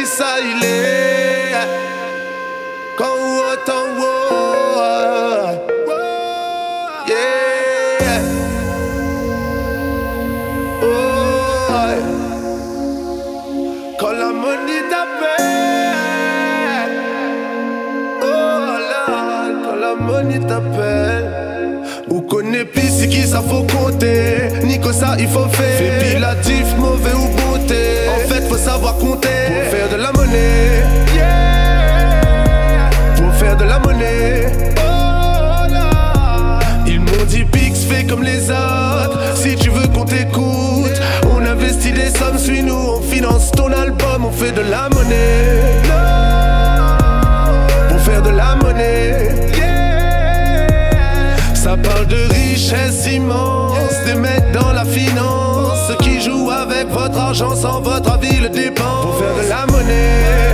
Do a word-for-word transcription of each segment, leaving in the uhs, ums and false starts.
ça il est. Quand autant wow, yeah. Oh, quand la monnaie t'appelle, oh là, quand la monnaie t'appelle. Ou connaît plus c'est qui ça faut compter. Nico ça il faut faire. Fait pilatif, mauvais ou beauté. En fait faut savoir compter. Pour faire de la monnaie, yeah. Pour faire de la monnaie, oh là. Ils m'ont dit Pix fais comme les autres. Si tu veux qu'on t'écoute, on investit des sommes, suis-nous, on finance ton album. On fait de la monnaie, no. Pour faire de la monnaie, yeah. Ça parle de richesse immense, des mecs dans la finance, ceux qui jouent avec votre argent sans votre avis le dépensent. Pour faire de la monnaie,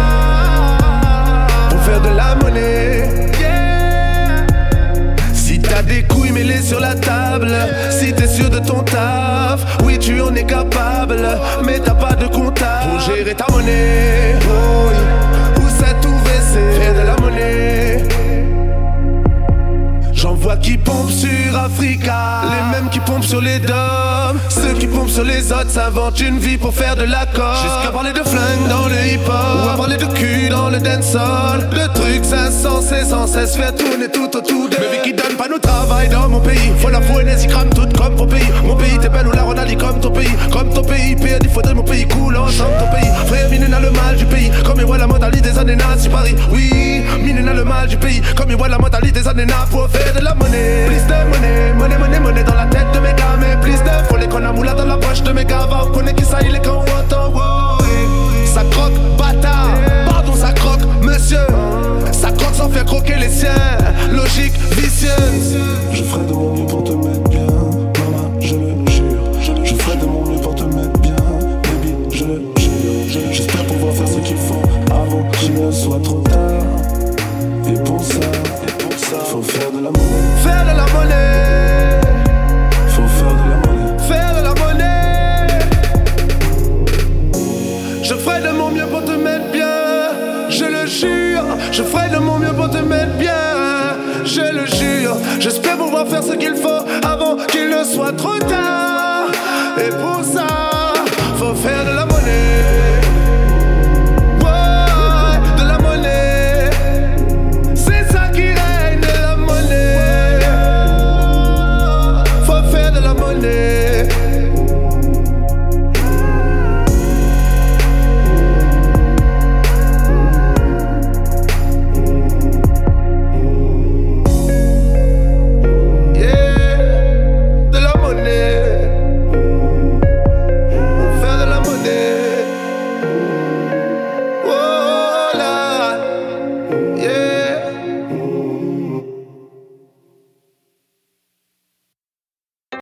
pour faire de la monnaie, yeah. Si t'as des couilles mets-les sur la table. Si t'es sûr de ton taf, oui tu en es capable. Mais t'as pas de comptable pour gérer ta monnaie, oui. Où c'est tout V C, faire de la monnaie. J'en vois qui pompent sur Africa, les mêmes qui pompent sur les dômes. Ceux qui pompent sur les autres s'inventent une vie pour faire de la com. Jusqu'à parler de flingue dans le hip-hop, ou à parler de cul dans le dancehall. De trucs insensés sans cesse faire tourner tout autour de. Mais qui donne pas nous travail dans mon pays. Faut la fouer, les y crament toutes comme ton pays. Mon pays t'es belle ou la Ronaldie comme ton pays. Comme ton pays, P R, il faudrait mon pays cool ensemble ton pays. Frère, mine n'a le mal du pays. Comme il voit la mentalité des années nazis Paris. Oui, mine n'a le mal du pays. Comme il voit la mentalité des années nazis pour faire de la monnaie. Plus de monnaie, monnaie, monnaie, monnaie dans la tête de mes gars. Mais plus de folie qu'on a moula dans la poche de mes gars. Va, on connaît qui ça, il est quand on entend, wow. Ça croque, bâtard, pardon, ça croque, monsieur. Ça croque sans faire croquer les siens. Logique, vicieuse. Je ferai de mon mieux pour te mettre bien, maman, je le jure. Je ferai de mon mieux pour te mettre bien, baby, je le jure. J'espère pouvoir faire ce qu'il faut avant qu'il ne soit trop tard. Et pour ça, et pour ça, faut faire de la monnaie. Faire de la monnaie. Faut faire de la monnaie. Faire de la monnaie. Je ferai de mon mieux pour te mettre bien, je le jure. Je ferai de mon mieux pour te mettre bien, je le jure. J'espère pouvoir faire ce qu'il faut avant qu'il ne soit trop tard. Et pour